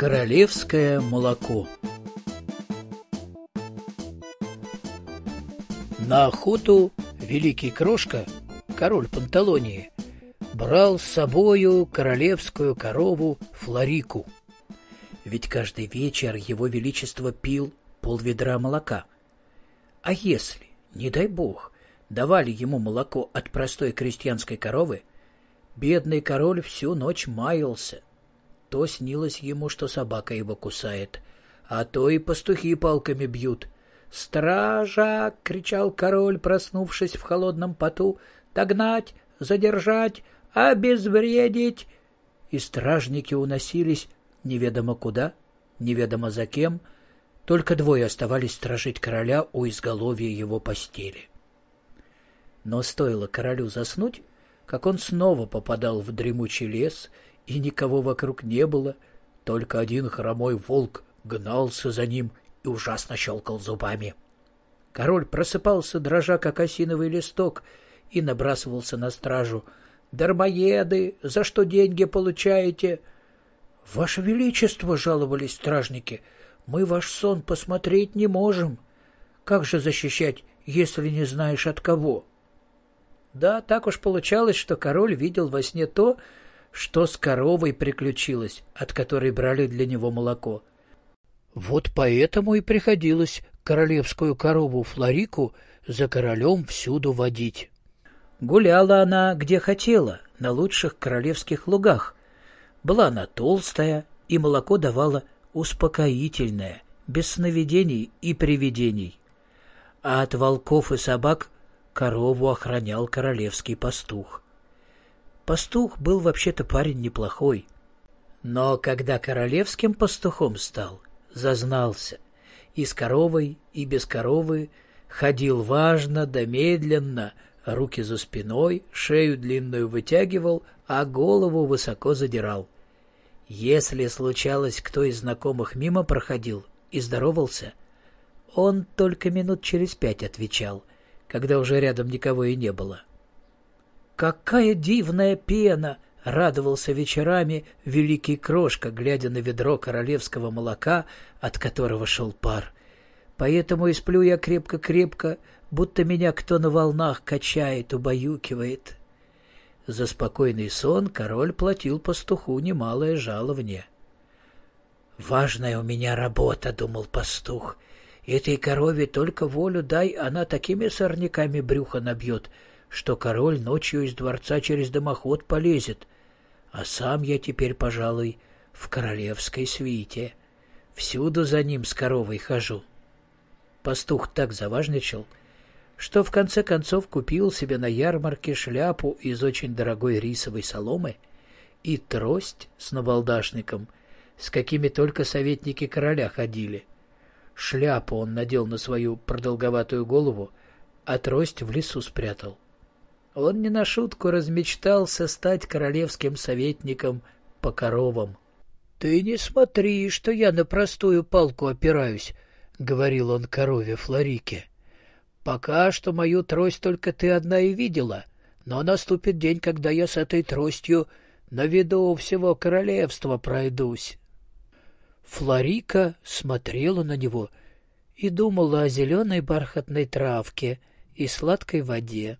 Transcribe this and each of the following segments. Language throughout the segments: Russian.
Королевское молоко. На охоту великий Крошка, король Панталонии, брал с собою королевскую корову Флорику. Ведь каждый вечер его величество пил полведра молока. А если, не дай бог, давали ему молоко от простой крестьянской коровы, бедный король всю ночь маялся. То снилось ему, что собака его кусает, а то и пастухи палками бьют. «Стража!» — кричал король, проснувшись в холодном поту. «Догнать, задержать, обезвредить!» И стражники уносились неведомо куда, неведомо за кем. Только двое оставались сторожить короля у изголовья его постели. Но стоило королю заснуть, как он снова попадал в дремучий лес, и никого вокруг не было, только один хромой волк гнался за ним и ужасно щелкал зубами. Король просыпался, дрожа, как осиновый листок, и набрасывался на стражу. «Дармоеды, за что деньги получаете?» «Ваше Величество!» — жаловались стражники. «Мы ваш сон посмотреть не можем. Как же защищать, если не знаешь от кого?» Да, так уж получалось, что король видел во сне то, что с коровой приключилось, от которой брали для него молоко. Вот поэтому и приходилось королевскую корову Флорику за королем всюду водить. Гуляла она где хотела, на лучших королевских лугах. Была она толстая, и молоко давала успокоительное, без сновидений и привидений. А от волков и собак корову охранял королевский пастух. Пастух был вообще-то парень неплохой. Но когда королевским пастухом стал, зазнался. И с коровой, и без коровы ходил важно да медленно, руки за спиной, шею длинную вытягивал, а голову высоко задирал. Если случалось, кто из знакомых мимо проходил и здоровался, он только минут через 5 отвечал, когда уже рядом никого и не было. «Какая дивная пена!» — радовался вечерами великий Крошка, глядя на ведро королевского молока, от которого шел пар. «Поэтому и сплю я крепко-крепко, будто меня кто на волнах качает, убаюкивает». За спокойный сон король платил пастуху немалое жалование. «Важная у меня работа», — думал пастух. «Этой корове только волю дай, она такими сорняками брюхо набьет, что король ночью из дворца через дымоход полезет. А сам я теперь, пожалуй, в королевской свите. Всюду за ним с коровой хожу». Пастух так заважничал, что в конце концов купил себе на ярмарке шляпу из очень дорогой рисовой соломы и трость с набалдашником, с какими только советники короля ходили. Шляпу он надел на свою продолговатую голову, а трость в лесу спрятал. Он не на шутку размечтался стать королевским советником по коровам. «Ты не смотри, что я на простую палку опираюсь», — говорил он корове Флорике. «Пока что мою трость только ты одна и видела, но наступит день, когда я с этой тростью на виду всего королевства пройдусь». Флорика смотрела на него и думала о зеленой бархатной травке и сладкой воде.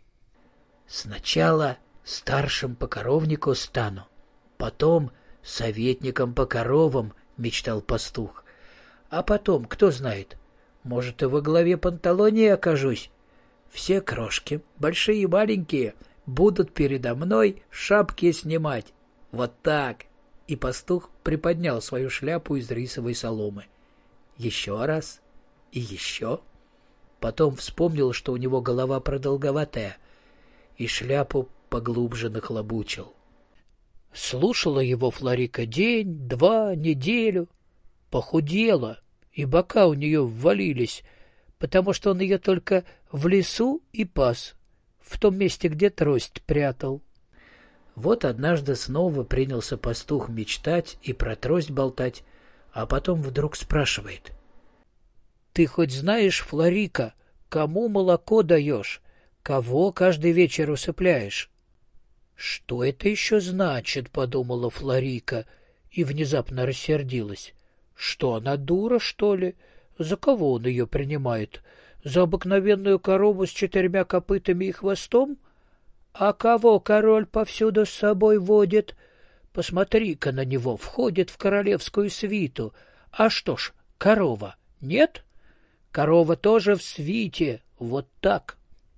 «Сначала старшим по коровнику стану, потом советником по коровам», — мечтал пастух. «А потом, кто знает, может, и во главе Панталонии окажусь. Все крошки, большие и маленькие, будут передо мной шапки снимать. Вот так». И пастух приподнял свою шляпу из рисовой соломы. Еще раз и еще. Потом вспомнил, что у него голова продолговатая, и шляпу поглубже нахлобучил. Слушала его Флорика день, два, неделю. Похудела, и бока у нее ввалились, потому что он ее только в лесу и пас, в том месте, где трость прятал. Вот однажды снова принялся пастух мечтать и про трость болтать, а потом вдруг спрашивает. «Ты хоть знаешь, Флорика, кому молоко даешь? Кого каждый вечер усыпляешь?» «Что это еще значит?» — подумала Флорика и внезапно рассердилась. Что, она дура, что ли? За кого он ее принимает? За обыкновенную корову с 4 копытами и хвостом? А кого король повсюду с собой водит? Посмотри-ка на него, входит в королевскую свиту. А что ж, корова, нет? Корова тоже в свите, вот так.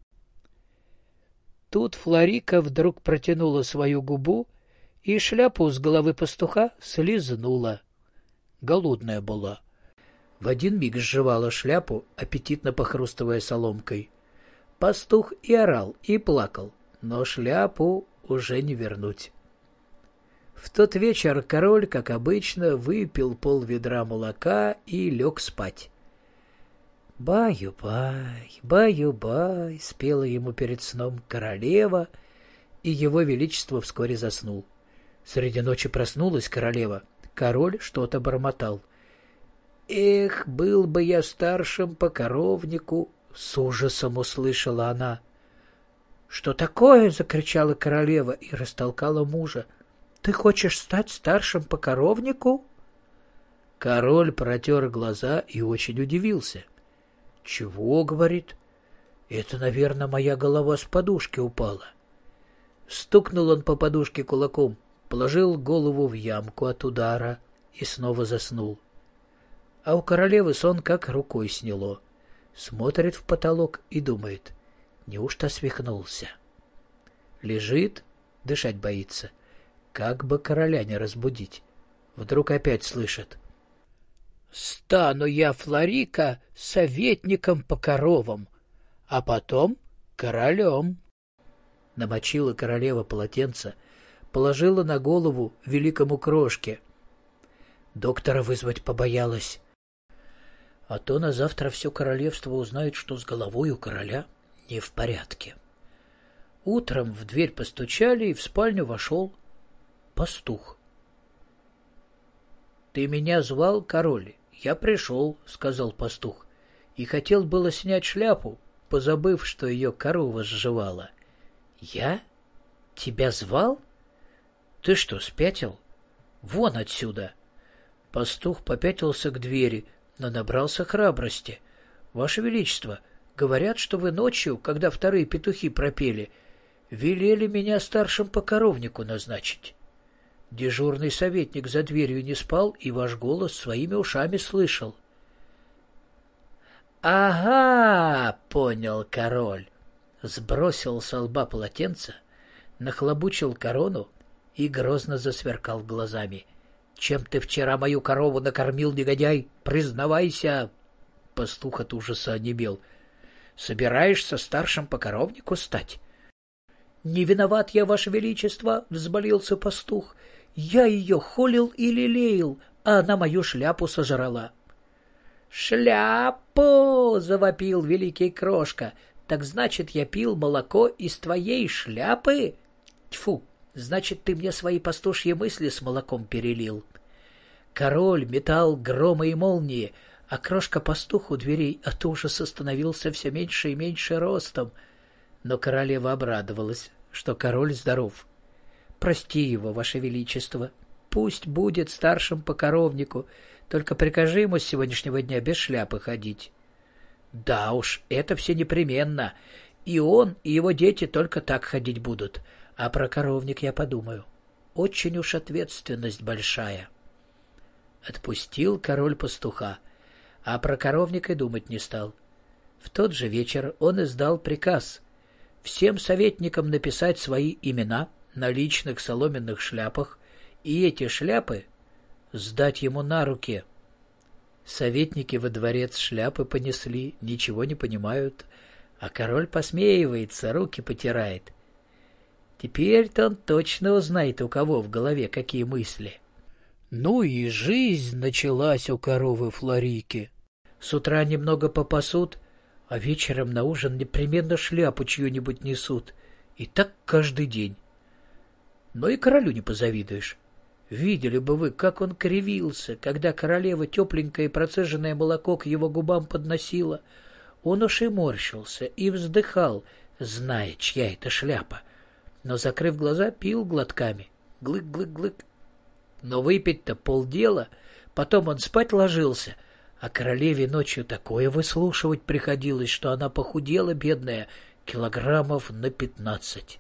Тут Флорика вдруг протянула свою губу и шляпу с головы пастуха слизнула. Голодная была. В один миг сживала шляпу, аппетитно похрустывая соломкой. Пастух и орал, и плакал, но шляпу уже не вернуть. В тот вечер король, как обычно, выпил пол-ведра молока и лег спать. «Баю-бай, баю-бай», — спела ему перед сном королева, и его величество вскоре заснул. Среди ночи проснулась королева. Король что-то бормотал. «Эх, был бы я старшим по коровнику!» — с ужасом услышала она. «Что такое?» — закричала королева и растолкала мужа. «Ты хочешь стать старшим по коровнику?» Король протер глаза и очень удивился. «Чего?» — говорит. «Это, наверное, моя голова с подушки упала». Стукнул он по подушке кулаком, положил голову в ямку от удара и снова заснул. А у королевы сон как рукой сняло. Смотрит в потолок и думает, неужто свихнулся? Лежит, дышать боится. Как бы короля не разбудить. Вдруг опять слышит. «Стану я, Флорика, советником по коровам, а потом королем». Намочила королева полотенце, положила на голову великому крошке. Доктора вызвать побоялась. А то на завтра все королевство узнает, что с головой у короля не в порядке. Утром в дверь постучали, и в спальню вошел пастух. «Ты меня звал, король? Я пришел», — сказал пастух, и хотел было снять шляпу, позабыв, что ее корова сживала. «Я? Тебя звал? Ты что, спятил? Вон отсюда!» Пастух попятился к двери, но набрался храбрости. «Ваше Величество, говорят, что вы ночью, когда вторые петухи пропели, велели меня старшим по коровнику назначить. Дежурный советник за дверью не спал и ваш голос своими ушами слышал». «Ага!» — понял король. Сбросил со лба полотенце, нахлобучил корону и грозно засверкал глазами. «Чем ты вчера мою корову накормил, негодяй? Признавайся!» Пастух от ужаса онемел. «Собираешься старшим по коровнику стать?» «Не виноват я, Ваше Величество!» — взболился пастух. «Я ее холил и лелеял, а она мою шляпу сожрала». «Шляпу!» — завопил великий крошка. «Так значит, я пил молоко из твоей шляпы? Тьфу! Значит, ты мне свои пастушьи мысли с молоком перелил». Король метал громы и молнии, а крошка-пастух у дверей от ужаса становился все меньше и меньше ростом. Но королева обрадовалась, что король здоров. «Прости его, Ваше Величество. Пусть будет старшим по коровнику, только прикажи ему с сегодняшнего дня без шляпы ходить». «Да уж, это все непременно. И он, и его дети только так ходить будут. А про коровник я подумаю. Очень уж ответственность большая». Отпустил король пастуха, а про коровник и думать не стал. В тот же вечер он издал приказ всем советникам написать свои имена на личных соломенных шляпах и эти шляпы сдать ему на руки. Советники во дворец шляпы понесли, ничего не понимают, а король посмеивается, руки потирает. Теперь-то он точно узнает, у кого в голове какие мысли. Ну и жизнь началась у коровы Флорики. С утра немного попасут, а вечером на ужин непременно шляпу чью-нибудь несут. И так каждый день. Но и королю не позавидуешь. Видели бы вы, как он кривился, когда королева тепленькое процеженное молоко к его губам подносила. Он уж и морщился, и вздыхал, зная, чья это шляпа. Но, закрыв глаза, пил глотками. Глык-глык-глык. Но выпить-то полдела, потом он спать ложился, а королеве ночью такое выслушивать приходилось, что она похудела, бедная, килограммов на 15.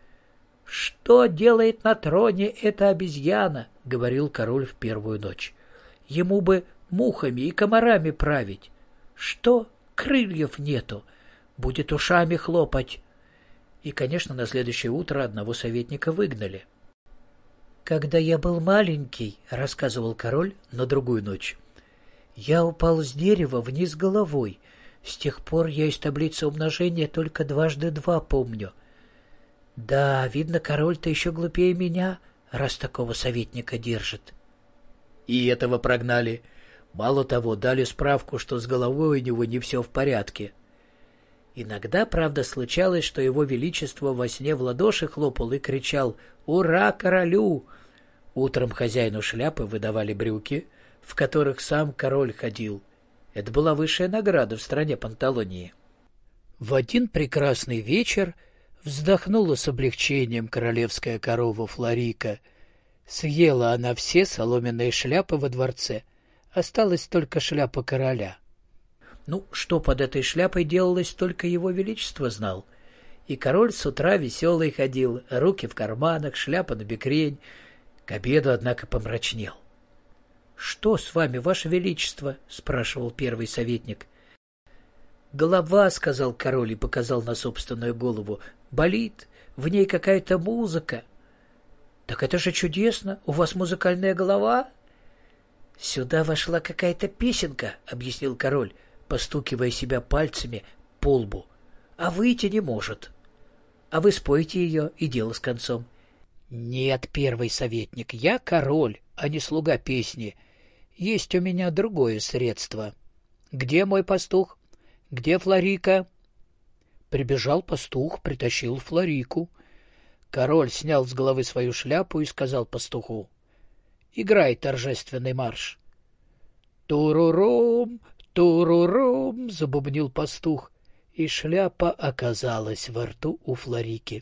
«Что делает на троне эта обезьяна?» — говорил король в первую ночь. «Ему бы мухами и комарами править. Что? Крыльев нету. Будет ушами хлопать». И, конечно, на следующее утро одного советника выгнали. «Когда я был маленький, — рассказывал король на другую ночь, — я упал с дерева вниз головой. С тех пор я из таблицы умножения только 2 × 2 помню. Да, видно, король-то еще глупее меня, раз такого советника держит». И этого прогнали. Мало того, дали справку, что с головой у него не все в порядке. Иногда, правда, случалось, что его величество во сне в ладоши хлопал и кричал «Ура королю!». Утром хозяину шляпы выдавали брюки, в которых сам король ходил. Это была высшая награда в стране Панталонии. В один прекрасный вечер вздохнула с облегчением королевская корова Флорика. Съела она все соломенные шляпы во дворце. Осталась только шляпа короля. Ну, что под этой шляпой делалось, только его величество знал. И король с утра веселый ходил, руки в карманах, шляпа набекрень. К обеду, однако, помрачнел. — Что с вами, ваше величество? — спрашивал первый советник. — Голова, — сказал король и показал на собственную голову, — болит, в ней какая-то музыка. — Так это же чудесно, у вас музыкальная голова? — Сюда вошла какая-то песенка, — объяснил король, постукивая себя пальцами по лбу. — А выйти не может. А вы спойте ее, и дело с концом. — Нет, первый советник, я король, а не слуга песни. Есть у меня другое средство. Где мой пастух? Где Флорика? Прибежал пастух, притащил Флорику. Король снял с головы свою шляпу и сказал пастуху: «Играй торжественный марш». «Турурум, турурум», — забубнил пастух, и шляпа оказалась во рту у Флорики.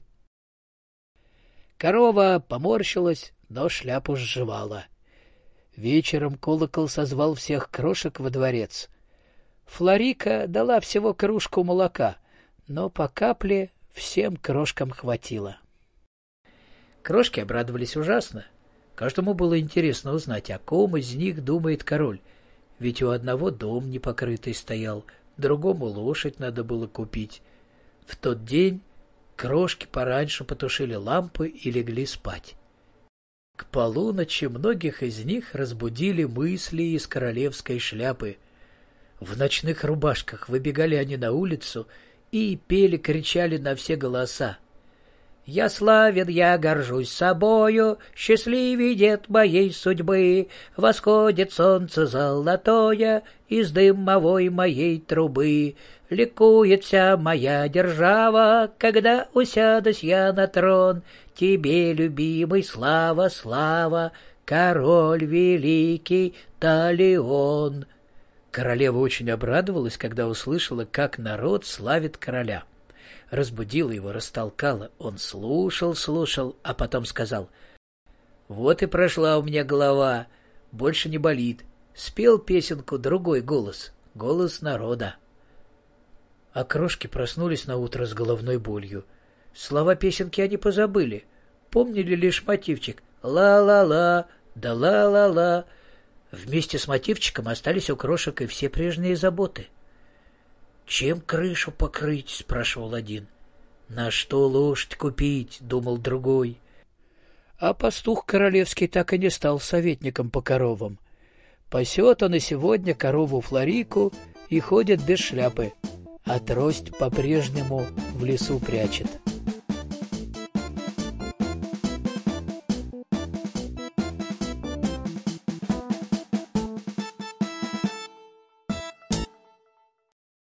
Корова поморщилась, но шляпу сживала. Вечером колокол созвал всех крошек во дворец. Флорика дала всего кружку молока, но по капле всем крошкам хватило. Крошки обрадовались ужасно. Каждому было интересно узнать, о ком из них думает король. Ведь у одного дом непокрытый стоял, другому лошадь надо было купить. В тот день крошки пораньше потушили лампы и легли спать. К полуночи многих из них разбудили мысли из королевской шляпы. В ночных рубашках выбегали они на улицу и пели, кричали на все голоса: «Я славен, я горжусь собою, счастливый дед моей судьбы, восходит солнце золотое из дымовой моей трубы. Ликует вся моя держава, когда усядусь я на трон. Тебе, любимый, слава, слава, король великий Талион». Королева очень обрадовалась, когда услышала, как народ славит короля. Разбудила его, растолкала. Он слушал, а потом сказал: «Вот и прошла у меня голова, больше не болит». Спел песенку другой голос, голос народа. А крошки проснулись наутро с головной болью. Слова песенки они позабыли, помнили лишь мотивчик «ла-ла-ла, да ла-ла-ла». Вместе с мотивчиком остались у крошек и все прежние заботы. «Чем крышу покрыть?» — спрашивал один. «На что лошадь купить?» — думал другой. А пастух королевский так и не стал советником по коровам. Пасет он и сегодня корову Флорику и ходит без шляпы, а трость по-прежнему в лесу прячет.